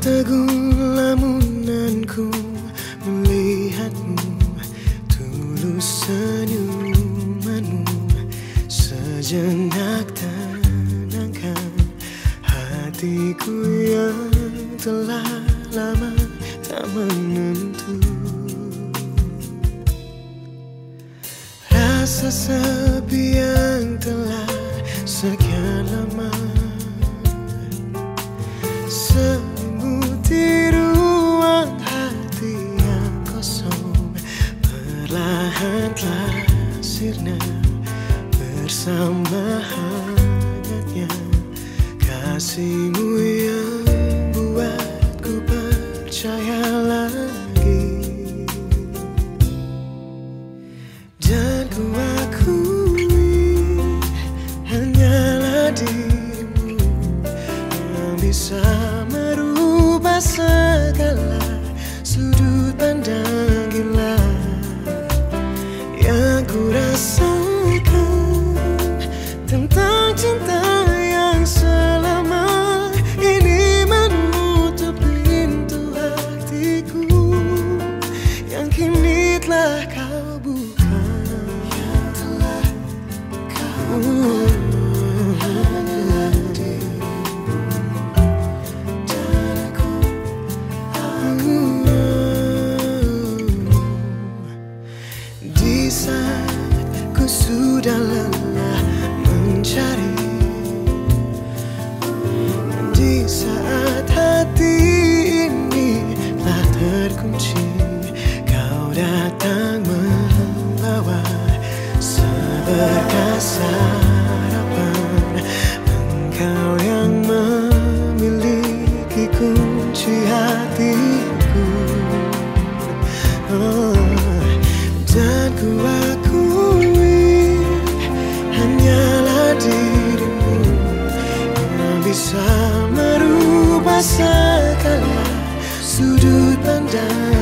Tertegun lamunanku melihatmu, tulus senyumanmu sejenak tenangkan hatiku yang telah lama tak menentu. Rasa sepi yang telah sekian lama sembuh di ruang hati yang kosong, perlahan telah sirna bersama hangatnya kasihmu yang buatku percaya lagi. Dan ku akui hanyalah dirimu yang bisa merubah segala sudut pandang gila yang ku rasakan tentang cinta yang selama ini menutup pintu hatiku yang kini telah kau buka. Yang telah kau buka hanyalah dirimu dan aku. Di saat ku sudah lelah mencari, di saat hati ini telah terkunci, kau datang membawa seberkas harapan. Engkau yang memiliki kunci hatiku. Dan ku akui hanyalah dirimu yang bisa merubah segala sudut pandang